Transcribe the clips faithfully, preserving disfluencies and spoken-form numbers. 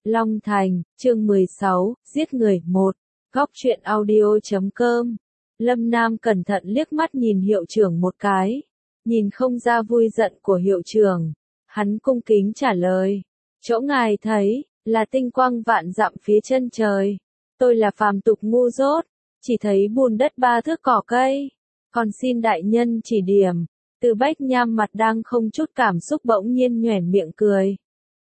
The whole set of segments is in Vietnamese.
Long Thành, chương mười sáu, giết người, một. Góc truyện audio chấm com. Lâm Nam cẩn thận liếc mắt nhìn hiệu trưởng một cái. Nhìn không ra vui giận của hiệu trưởng. Hắn cung kính trả lời. Chỗ ngài thấy, là tinh quang vạn dặm phía chân trời. Tôi là phàm tục ngu dốt, chỉ thấy bùn đất ba thước cỏ cây. Còn xin đại nhân chỉ điểm. Từ Bách Nham mặt đang không chút cảm xúc bỗng nhiên nhoẻn miệng cười.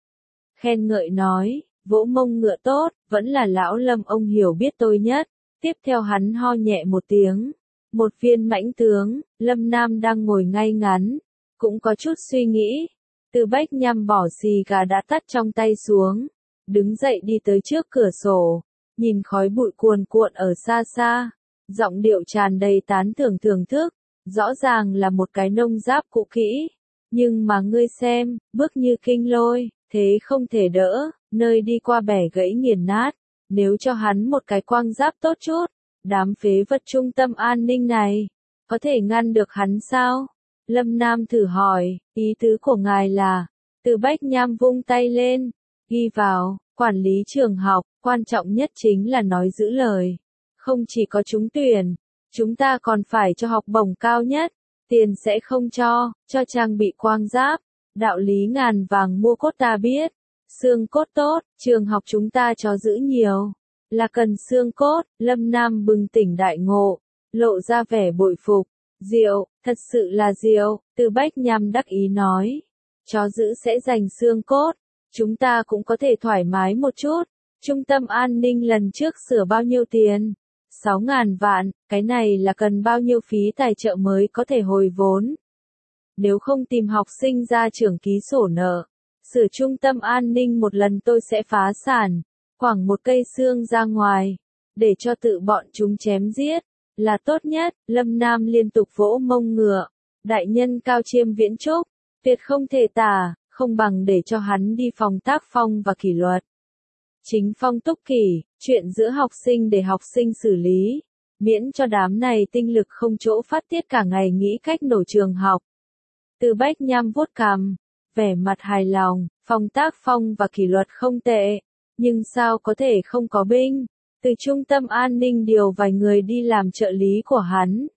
Khen ngợi nói, vỗ mông ngựa tốt, vẫn là lão Lâm ông hiểu biết tôi nhất. Tiếp theo hắn ho nhẹ một tiếng. Một viên mãnh tướng, Lâm Nam đang ngồi ngay ngắn, cũng có chút suy nghĩ. Từ Bách Nham bỏ xì gà đã tắt trong tay xuống, đứng dậy đi tới trước cửa sổ, nhìn khói bụi cuồn cuộn ở xa xa, giọng điệu tràn đầy tán thưởng thưởng thức, rõ ràng là một cái nông giáp cũ kỹ, nhưng mà ngươi xem, bước như kinh lôi, thế không thể đỡ, nơi đi qua bẻ gãy nghiền nát, nếu cho hắn một cái quang giáp tốt chút, đám phế vật trung tâm an ninh này, có thể ngăn được hắn sao? Lâm Nam thử hỏi, ý tứ của ngài là, Từ Bách Nham vung tay lên, ghi vào, quản lý trường học, quan trọng nhất chính là nói giữ lời. Không chỉ có trúng tuyển, chúng ta còn phải cho học bổng cao nhất, tiền sẽ không cho, cho trang bị quang giáp, đạo lý ngàn vàng mua cốt ta biết, xương cốt tốt, trường học chúng ta cho giữ nhiều, là cần xương cốt. Lâm Nam bừng tỉnh đại ngộ, lộ ra vẻ bội phục. Diệu, thật sự là diệu, Từ Bách Nham đắc ý nói. Chó giữ sẽ giành xương cốt, chúng ta cũng có thể thoải mái một chút. Trung tâm an ninh lần trước sửa bao nhiêu tiền? Sáu ngàn vạn, cái này là cần bao nhiêu phí tài trợ mới có thể hồi vốn? Nếu không tìm học sinh ra trưởng ký sổ nợ, sửa trung tâm an ninh một lần tôi sẽ phá sản, khoảng một cây xương ra ngoài, để cho tự bọn chúng chém giết. Là tốt nhất. Lâm Nam liên tục vỗ mông ngựa. Đại nhân cao chiêm viễn trúc, tuyệt không thể tả, không bằng để cho hắn đi phòng tác phong và kỷ luật. Chính phong túc kỷ, chuyện giữa học sinh để học sinh xử lý, miễn cho đám này tinh lực không chỗ phát tiết cả ngày nghĩ cách nổ trường học. Từ Bách Nham vuốt cằm, vẻ mặt hài lòng, phòng tác phong và kỷ luật không tệ, nhưng sao có thể không có binh? Từ trung tâm an ninh điều vài người đi làm trợ lý của hắn.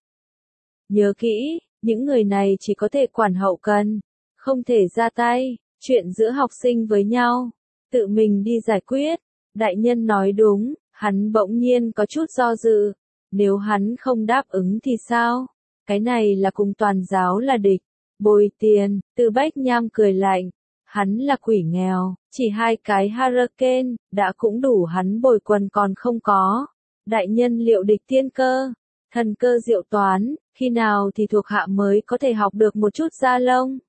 Nhớ kỹ, những người này chỉ có thể quản hậu cần, không thể ra tay, chuyện giữa học sinh với nhau, tự mình đi giải quyết. Đại nhân nói đúng, hắn bỗng nhiên có chút do dự, nếu hắn không đáp ứng thì sao? Cái này là cùng toàn giáo là địch, bồi tiền. Từ Bách Nham cười lạnh. Hắn là quỷ nghèo, chỉ hai cái hurricane, đã cũng đủ hắn bồi quần còn không có. Đại nhân liệu địch thiên cơ, thần cơ diệu toán, khi nào thì thuộc hạ mới có thể học được một chút da lông.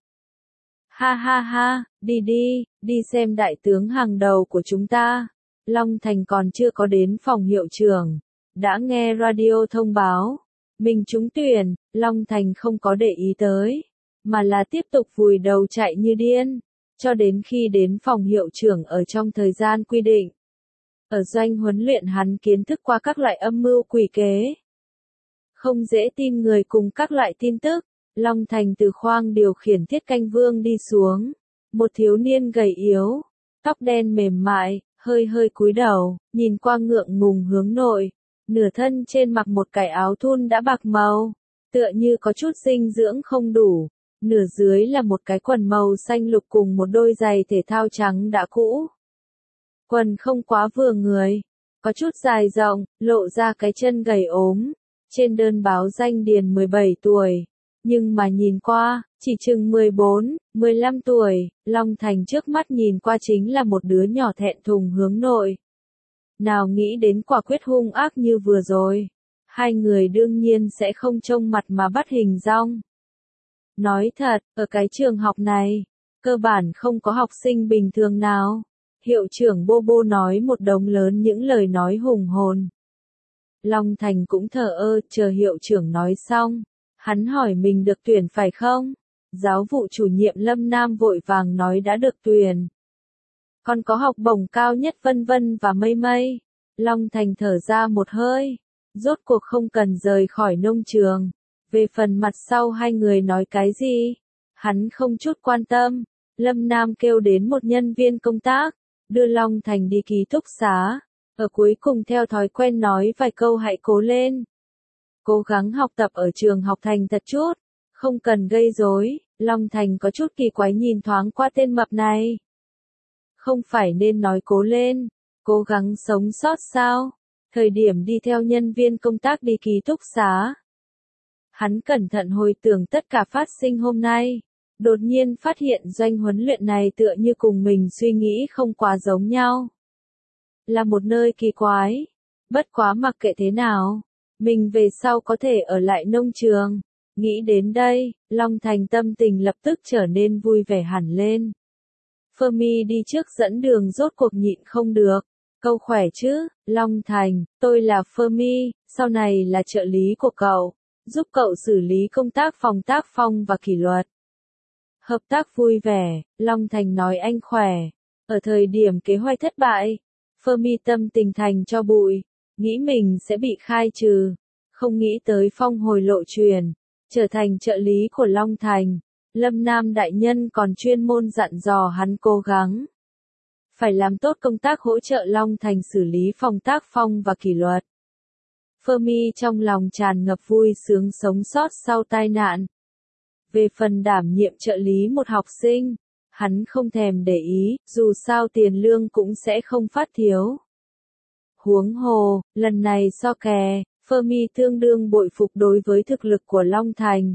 Ha ha ha, đi đi, đi xem đại tướng hàng đầu của chúng ta. Long Thành còn chưa có đến phòng hiệu trưởng, đã nghe radio thông báo. Mình trúng tuyển, Long Thành không có để ý tới, mà là tiếp tục vùi đầu chạy như điên. Cho đến khi đến phòng hiệu trưởng ở trong thời gian quy định. Ở doanh huấn luyện hắn kiến thức qua các loại âm mưu quỷ kế. Không dễ tin người cùng các loại tin tức. Long Thành từ khoang điều khiển thiết canh vương đi xuống. Một thiếu niên gầy yếu, tóc đen mềm mại, hơi hơi cúi đầu, nhìn qua ngượng ngùng hướng nội. Nửa thân trên mặc một cái áo thun đã bạc màu, tựa như có chút dinh dưỡng không đủ. Nửa dưới là một cái quần màu xanh lục cùng một đôi giày thể thao trắng đã cũ. Quần không quá vừa người, có chút dài rộng, lộ ra cái chân gầy ốm. Trên đơn báo danh điền mười bảy tuổi, nhưng mà nhìn qua, chỉ chừng mười bốn, mười lăm tuổi. Long Thành trước mắt nhìn qua chính là một đứa nhỏ thẹn thùng hướng nội. Nào nghĩ đến quả quyết hung ác như vừa rồi, hai người đương nhiên sẽ không trông mặt mà bắt hình dong. Nói thật, ở cái trường học này, cơ bản không có học sinh bình thường nào. Hiệu trưởng Bô Bô nói một đống lớn những lời nói hùng hồn. Long Thành cũng thờ ơ, chờ hiệu trưởng nói xong. Hắn hỏi mình được tuyển phải không? Giáo vụ chủ nhiệm Lâm Nam vội vàng nói đã được tuyển. Còn có học bổng cao nhất vân vân và mây mây. Long Thành thở ra một hơi. Rốt cuộc không cần rời khỏi nông trường. Về phần mặt sau hai người nói cái gì, hắn không chút quan tâm. Lâm Nam kêu đến một nhân viên công tác, đưa Long Thành đi ký túc xá. Ở cuối cùng theo thói quen nói vài câu hãy cố lên. Cố gắng học tập ở trường học thành thật chút, không cần gây rối. Long Thành có chút kỳ quái nhìn thoáng qua tên mập này. Không phải nên nói cố lên, cố gắng sống sót sao? Thời điểm đi theo nhân viên công tác đi ký túc xá. Hắn cẩn thận hồi tưởng tất cả phát sinh hôm nay. Đột nhiên phát hiện doanh huấn luyện này tựa như cùng mình suy nghĩ không quá giống nhau. Là một nơi kỳ quái. Bất quá mặc kệ thế nào, mình về sau có thể ở lại nông trường. Nghĩ đến đây, Long Thành tâm tình lập tức trở nên vui vẻ hẳn lên. Fermi đi trước dẫn đường rốt cuộc nhịn không được. Câu khỏe chứ, Long Thành, tôi là Fermi, sau này là trợ lý của cậu, giúp cậu xử lý công tác phòng tác phong và kỷ luật. Hợp tác vui vẻ, Long Thành nói anh khỏe. Ở thời điểm kế hoạch thất bại, Fermi tâm tình thành cho bụi, nghĩ mình sẽ bị khai trừ, không nghĩ tới phong hồi lộ truyền, trở thành trợ lý của Long Thành. Lâm Nam đại nhân còn chuyên môn dặn dò hắn cố gắng. Phải làm tốt công tác hỗ trợ Long Thành xử lý phòng tác phong và kỷ luật. Fermi trong lòng tràn ngập vui sướng sống sót sau tai nạn. Về phần đảm nhiệm trợ lý một học sinh, hắn không thèm để ý, dù sao tiền lương cũng sẽ không phát thiếu. Huống hồ, lần này so kè, Fermi tương đương bội phục đối với thực lực của Long Thành.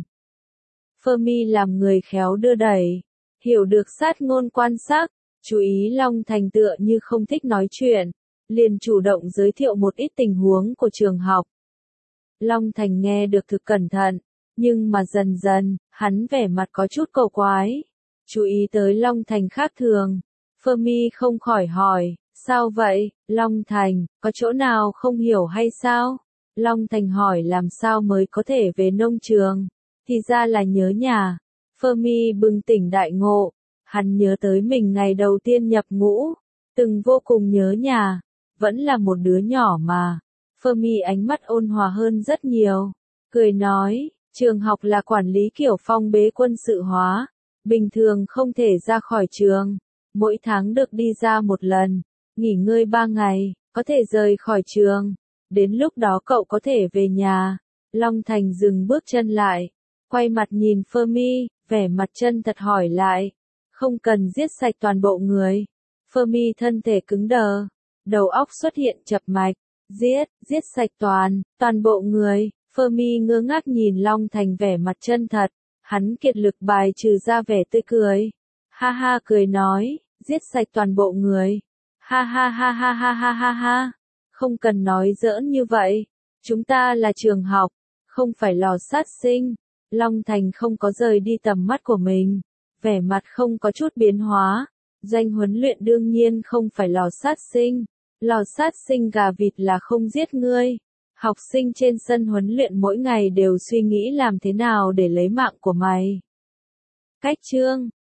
Fermi làm người khéo đưa đẩy, hiểu được sát ngôn quan sát, chú ý Long Thành tựa như không thích nói chuyện, liền chủ động giới thiệu một ít tình huống của trường học. Long Thành nghe được thực cẩn thận, nhưng mà dần dần, hắn vẻ mặt có chút cầu quái. Chú ý tới Long Thành khác thường. Fermi không khỏi hỏi, sao vậy, Long Thành, có chỗ nào không hiểu hay sao? Long Thành hỏi làm sao mới có thể về nông trường, thì ra là nhớ nhà. Fermi bừng tỉnh đại ngộ, hắn nhớ tới mình ngày đầu tiên nhập ngũ, từng vô cùng nhớ nhà, vẫn là một đứa nhỏ mà. Fermi ánh mắt ôn hòa hơn rất nhiều, cười nói, trường học là quản lý kiểu phong bế quân sự hóa, bình thường không thể ra khỏi trường, mỗi tháng được đi ra một lần, nghỉ ngơi ba ngày, có thể rời khỏi trường, đến lúc đó cậu có thể về nhà. Long Thành dừng bước chân lại, quay mặt nhìn Fermi, vẻ mặt chân thật hỏi lại, không cần giết sạch toàn bộ người. Fermi thân thể cứng đờ, đầu óc xuất hiện chập mạch, giết, giết sạch toàn, toàn bộ người. Fermi ngơ ngác nhìn Long Thành vẻ mặt chân thật, hắn kiệt lực bài trừ ra vẻ tươi cười. Ha ha cười nói, giết sạch toàn bộ người. Ha ha ha ha ha ha ha ha. Không cần nói giỡn như vậy, chúng ta là trường học, không phải lò sát sinh. Long Thành không có rời đi tầm mắt của mình, vẻ mặt không có chút biến hóa. Doanh huấn luyện đương nhiên không phải lò sát sinh, lò sát sinh gà vịt là không giết ngươi. Học sinh trên sân huấn luyện mỗi ngày đều suy nghĩ làm thế nào để lấy mạng của mày. Cách chương